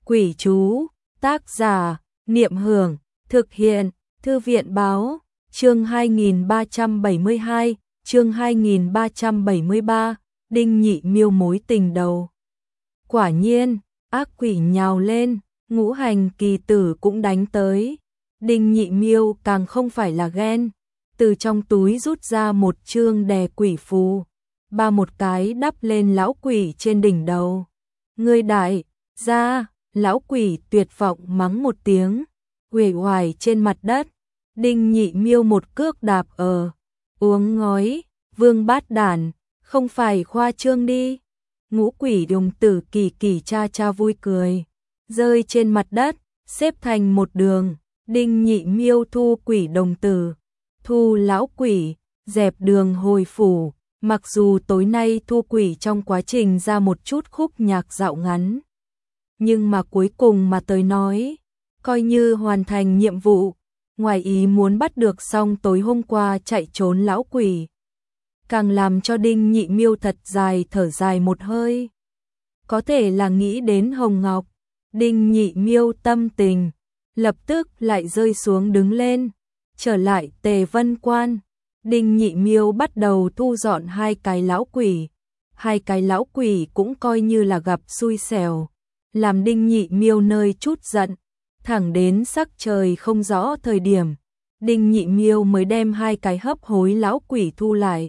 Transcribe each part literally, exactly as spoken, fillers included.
Quỷ chú, tác giả, Niệm Hưởng, thực hiện, Thư viện Báo, chương hai nghìn ba trăm bảy mươi hai, chương hai nghìn ba trăm bảy mươi ba, Đinh Nhị Miêu mối tình đầu. Quả nhiên, ác quỷ nhào lên, ngũ hành kỳ tử cũng đánh tới. Đinh Nhị Miêu càng không phải là ghen, từ trong túi rút ra một chương đè quỷ phù, ba một cái đắp lên lão quỷ trên đỉnh đầu. Ngươi đại gia, lão quỷ tuyệt vọng mắng một tiếng, uể oải trên mặt đất. Đinh Nhị Miêu một cước đạp ở, uống ngói, vương bát đản, không phải khoa trương đi. Ngũ quỷ đồng tử kỳ kỳ cha cha vui cười, rơi trên mặt đất, xếp thành một đường. Đinh Nhị Miêu thu quỷ đồng tử, thu lão quỷ, dẹp đường hồi phủ. Mặc dù tối nay thu quỷ trong quá trình ra một chút khúc nhạc dạo ngắn, nhưng mà cuối cùng mà tới nói, coi như hoàn thành nhiệm vụ. Ngoài ý muốn bắt được xong tối hôm qua chạy trốn lão quỷ, càng làm cho Đinh Nhị Miêu thật dài thở dài một hơi. Có thể là nghĩ đến Hồng Ngọc, Đinh Nhị Miêu tâm tình lập tức lại rơi xuống đứng lên, trở lại Tề Vân Quan. Đinh Nhị Miêu bắt đầu thu dọn hai cái lão quỷ, hai cái lão quỷ cũng coi như là gặp xui xẻo, làm Đinh Nhị Miêu nơi chút giận. Thẳng đến sắc trời không rõ thời điểm, Đinh Nhị Miêu mới đem hai cái hấp hối lão quỷ thu lại.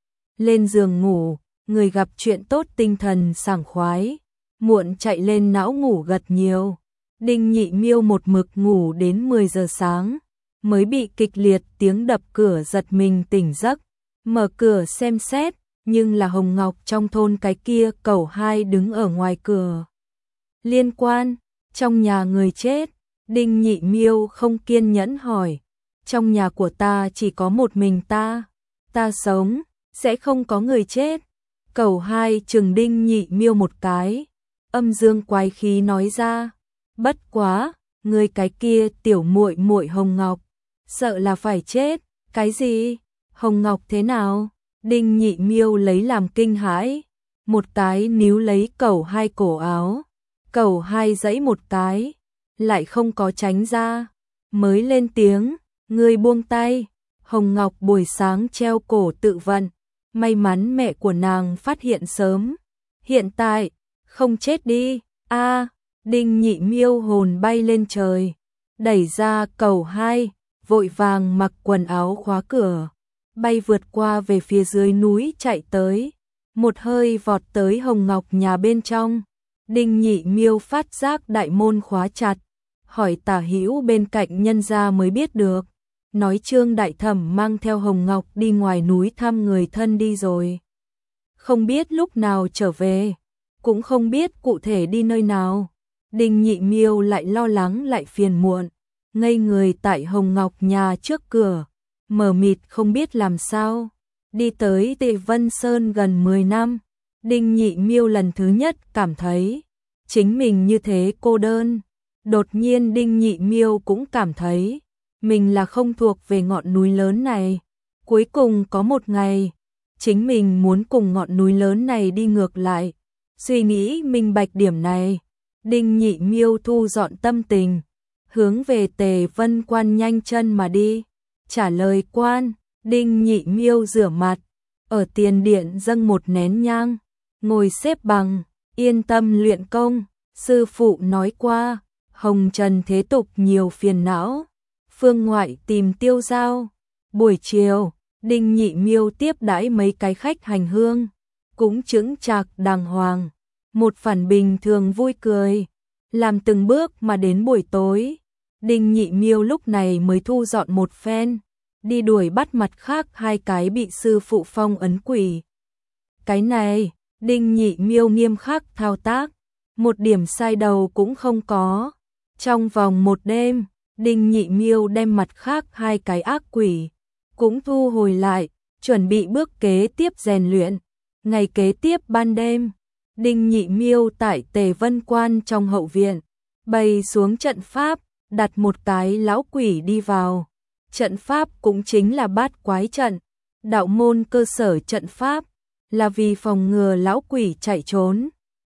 Lên giường ngủ, người gặp chuyện tốt tinh thần sảng khoái, muộn chạy lên não ngủ gật nhiều. Đinh Nhị Miêu một mực ngủ đến mười giờ sáng, mới bị kịch liệt tiếng đập cửa giật mình tỉnh giấc. Mở cửa xem xét, nhưng là Hồng Ngọc trong thôn cái kia cẩu hai đứng ở ngoài cửa. Liên quan, trong nhà người chết. Đinh Nhị Miêu không kiên nhẫn hỏi, trong nhà của ta chỉ có một mình ta, ta sống, sẽ không có người chết. Cẩu hai chừng Đinh Nhị Miêu một cái, âm dương quái khí nói ra, bất quá, người cái kia tiểu muội muội Hồng Ngọc, sợ là phải chết. Cái gì? Hồng Ngọc thế nào? Đinh Nhị Miêu lấy làm kinh hãi, một cái níu lấy cẩu hai cổ áo, cẩu hai giãy một cái, lại không có tránh ra, mới lên tiếng, ngươi buông tay. Hồng Ngọc buổi sáng treo cổ tự vận, may mắn mẹ của nàng phát hiện sớm, hiện tại không chết đi. A, Đinh Nhị Miêu hồn bay lên trời, đẩy ra cẩu hai, vội vàng mặc quần áo khóa cửa, bay vượt qua về phía dưới núi chạy tới, một hơi vọt tới Hồng Ngọc nhà bên trong. Đinh Nhị Miêu phát giác đại môn khóa chặt, hỏi Tả Hữu bên cạnh nhân gia mới biết được, nói Trương đại thẩm mang theo Hồng Ngọc đi ngoài núi thăm người thân đi rồi, không biết lúc nào trở về, cũng không biết cụ thể đi nơi nào. Đinh Nhị Miêu lại lo lắng lại phiền muộn, ngây người tại Hồng Ngọc nhà trước cửa, mờ mịt không biết làm sao. Đi tới Tề Vân Sơn gần mười năm, Đinh Nhị Miêu lần thứ nhất cảm thấy chính mình như thế cô đơn. Đột nhiên Đinh Nhị Miêu cũng cảm thấy mình là không thuộc về ngọn núi lớn này. Cuối cùng có một ngày, chính mình muốn cùng ngọn núi lớn này đi ngược lại. Suy nghĩ minh bạch điểm này, Đinh Nhị Miêu thu dọn tâm tình, hướng về Tề Vân Quan nhanh chân mà đi. Trả lời quan, Đinh Nhị Miêu rửa mặt, ở tiền điện dâng một nén nhang, ngồi xếp bằng, yên tâm luyện công. Sư phụ nói qua, hồng trần thế tục nhiều phiền não, phương ngoại tìm tiêu dao. Buổi chiều, Đinh Nhị Miêu tiếp đãi mấy cái khách hành hương, cũng chững chạc đàng hoàng, một phản bình thường vui cười, làm từng bước mà đến buổi tối. Đinh Nhị Miêu lúc này mới thu dọn một phen, đi đuổi bắt mặt khác hai cái bị sư phụ phong ấn quỷ. Cái này, Đinh Nhị Miêu nghiêm khắc thao tác, một điểm sai đầu cũng không có. Trong vòng một đêm, Đinh Nhị Miêu đem mặt khác hai cái ác quỷ cũng thu hồi lại, chuẩn bị bước kế tiếp rèn luyện. Ngày kế tiếp ban đêm, Đinh Nhị Miêu tại Tề Vân Quan trong hậu viện bày xuống trận pháp, đặt một cái lão quỷ đi vào. Trận pháp cũng chính là bát quái trận, đạo môn cơ sở trận pháp, là vì phòng ngừa lão quỷ chạy trốn.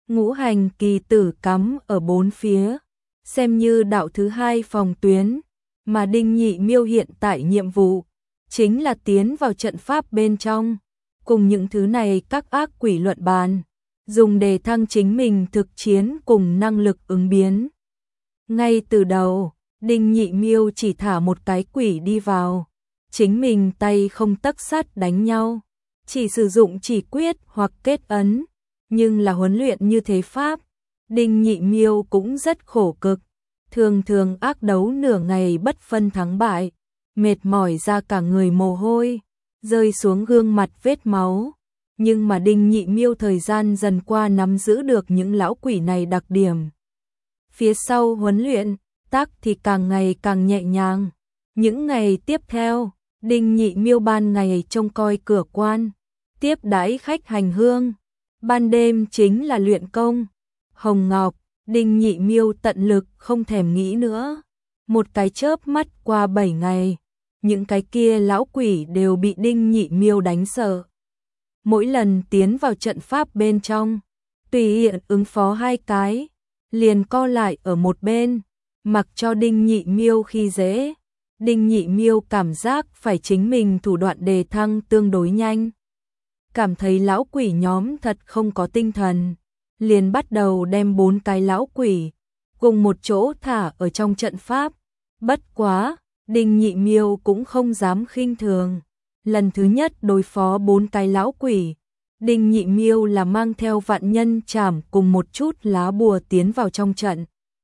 Ngũ hành kỳ tử cắm ở bốn phía, xem như đạo thứ hai phòng tuyến, mà Đinh Nhị Miêu hiện tại nhiệm vụ chính là tiến vào trận pháp bên trong, cùng những thứ này các ác quỷ luận bàn, dùng để thăng chính mình thực chiến cùng năng lực ứng biến. Ngay từ đầu, Đinh Nhị Miêu chỉ thả một cái quỷ đi vào, chính mình tay không tấc sắt đánh nhau, chỉ sử dụng chỉ quyết hoặc kết ấn, nhưng là huấn luyện như thế pháp, Đinh Nhị Miêu cũng rất khổ cực, thường thường ác đấu nửa ngày bất phân thắng bại, mệt mỏi ra cả người mồ hôi, rơi xuống gương mặt vết máu. Nhưng mà Đinh Nhị Miêu thời gian dần qua nắm giữ được những lão quỷ này đặc điểm. Phía sau huấn luyện, tác thì càng ngày càng nhẹ nhàng. Những ngày tiếp theo, Đinh Nhị Miêu ban ngày trông coi cửa quan, tiếp đãi khách hành hương. Ban đêm chính là luyện công. Hồng Ngọc, Đinh Nhị Miêu tận lực không thèm nghĩ nữa. Một cái chớp mắt qua bảy ngày, những cái kia lão quỷ đều bị Đinh Nhị Miêu đánh sợ. Mỗi lần tiến vào trận pháp bên trong, tùy hiện ứng phó hai cái, liền co lại ở một bên, mặc cho Đinh Nhị Miêu khi dễ. Đinh Nhị Miêu cảm giác phải chính mình thủ đoạn đề thăng tương đối nhanh. Cảm thấy lão quỷ nhóm thật không có tinh thần, liền bắt đầu đem bốn cái lão quỷ cùng một chỗ thả ở trong trận pháp. Bất quá, Đinh Nhị Miêu cũng không dám khinh thường. Lần thứ nhất đối phó bốn cái lão quỷ, Đinh Nhị Miêu là mang theo vạn nhân trảm cùng một chút lá bùa tiến vào trong trận.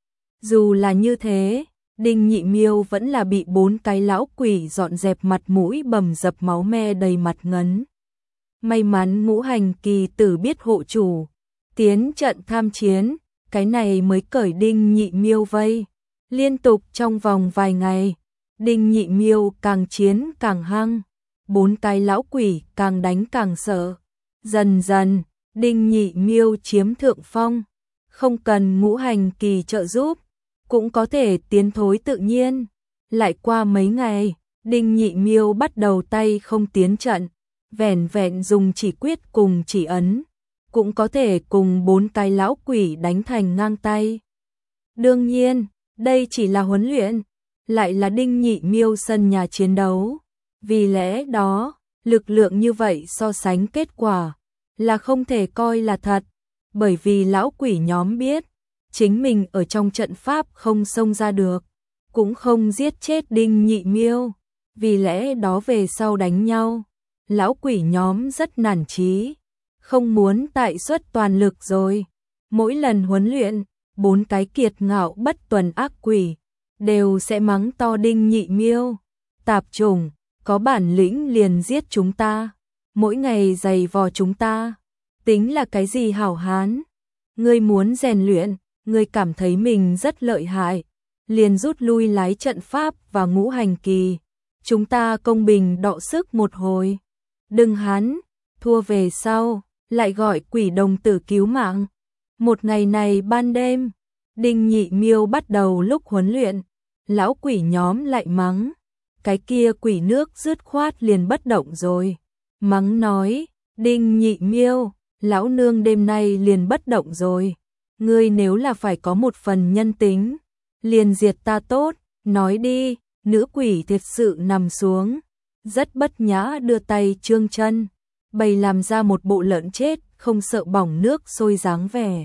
Dù là như thế, Đinh Nhị Miêu vẫn là bị bốn cái lão quỷ dọn dẹp mặt mũi bầm dập máu me đầy mặt ngấn. May mắn ngũ hành kỳ tử biết hộ chủ, tiến trận tham chiến, cái này mới cởi Đinh Nhị Miêu vây. Liên tục trong vòng vài ngày, Đinh Nhị Miêu càng chiến càng hăng, bốn cái lão quỷ càng đánh càng sợ. Dần dần, Đinh Nhị Miêu chiếm thượng phong, không cần ngũ hành kỳ trợ giúp, cũng có thể tiến thối tự nhiên. Lại qua mấy ngày, Đinh Nhị Miêu bắt đầu tay không tiến trận, vẻn vẹn dùng chỉ quyết cùng chỉ ấn, cũng có thể cùng bốn cái lão quỷ đánh thành ngang tay. Đương nhiên, đây chỉ là huấn luyện, lại là Đinh Nhị Miêu sân nhà chiến đấu. Vì lẽ đó, lực lượng như vậy so sánh kết quả là không thể coi là thật, bởi vì lão quỷ nhóm biết, chính mình ở trong trận pháp không xông ra được, cũng không giết chết Đinh Nhị Miêu. Vì lẽ đó về sau đánh nhau, lão quỷ nhóm rất nản chí, không muốn tại xuất toàn lực rồi. Mỗi lần huấn luyện, bốn cái kiệt ngạo bất tuần ác quỷ đều sẽ mắng to Đinh Nhị Miêu: tạp chủng, có bản lĩnh liền giết chúng ta, mỗi ngày giày vò chúng ta, tính là cái gì hảo hán? Ngươi muốn rèn luyện, ngươi cảm thấy mình rất lợi hại, liền rút lui lái trận pháp và ngũ hành kỳ, chúng ta công bình đọ sức một hồi. Đừng hán, thua về sau, lại gọi quỷ đồng tử cứu mạng. Một ngày này ban đêm, Đinh Nhị Miêu bắt đầu lúc huấn luyện, lão quỷ nhóm lại mắng, cái kia quỷ nước dứt khoát liền bất động rồi. Mắng nói, Đinh Nhị Miêu, lão nương đêm nay liền bất động rồi, ngươi nếu là phải có một phần nhân tính, liền diệt ta tốt, nói đi. Nữ quỷ thiệt sự nằm xuống, rất bất nhã đưa tay trương chân, bày làm ra một bộ lợn chết không sợ bỏng nước sôi dáng vẻ.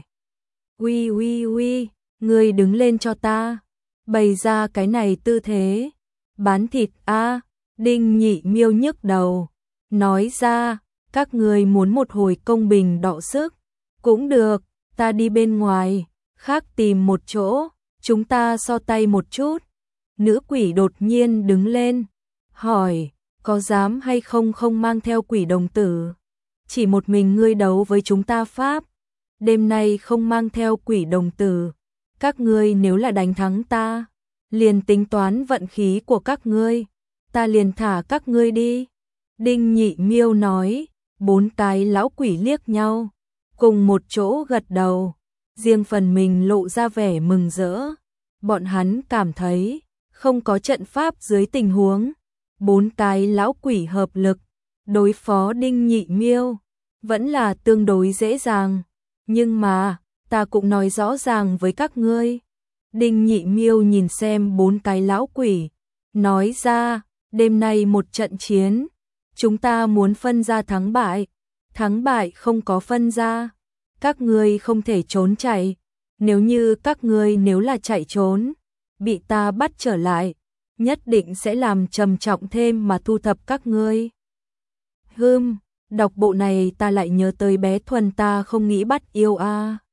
Uy uy uy, ngươi đứng lên cho ta, bày ra cái này tư thế, bán thịt a. À. Đinh Nhị Miêu nhức đầu, nói ra, các ngươi muốn một hồi công bình đọ sức, cũng được, ta đi bên ngoài, khác tìm một chỗ, chúng ta so tay một chút. Nữ quỷ đột nhiên đứng lên, hỏi, có dám hay không không mang theo quỷ đồng tử? Chỉ một mình ngươi đấu với chúng ta pháp, đêm nay không mang theo quỷ đồng tử, các ngươi nếu là đánh thắng ta, liền tính toán vận khí của các ngươi, ta liền thả các ngươi đi. Đinh Nhị Miêu nói, bốn cái lão quỷ liếc nhau, cùng một chỗ gật đầu, riêng phần mình lộ ra vẻ mừng rỡ. Bọn hắn cảm thấy, không có trận pháp dưới tình huống, bốn cái lão quỷ hợp lực, đối phó Đinh Nhị Miêu, vẫn là tương đối dễ dàng. Nhưng mà, ta cũng nói rõ ràng với các ngươi. Đinh Nhị Miêu nhìn xem bốn cái lão quỷ, nói ra, đêm nay một trận chiến, chúng ta muốn phân ra thắng bại, thắng bại không có phân ra, các ngươi không thể trốn chạy, nếu như các ngươi nếu là chạy trốn, bị ta bắt trở lại, nhất định sẽ làm trầm trọng thêm mà thu thập các ngươi. Hừm, đọc bộ này ta lại nhớ tới bé Thuần ta không nghĩ bắt yêu a.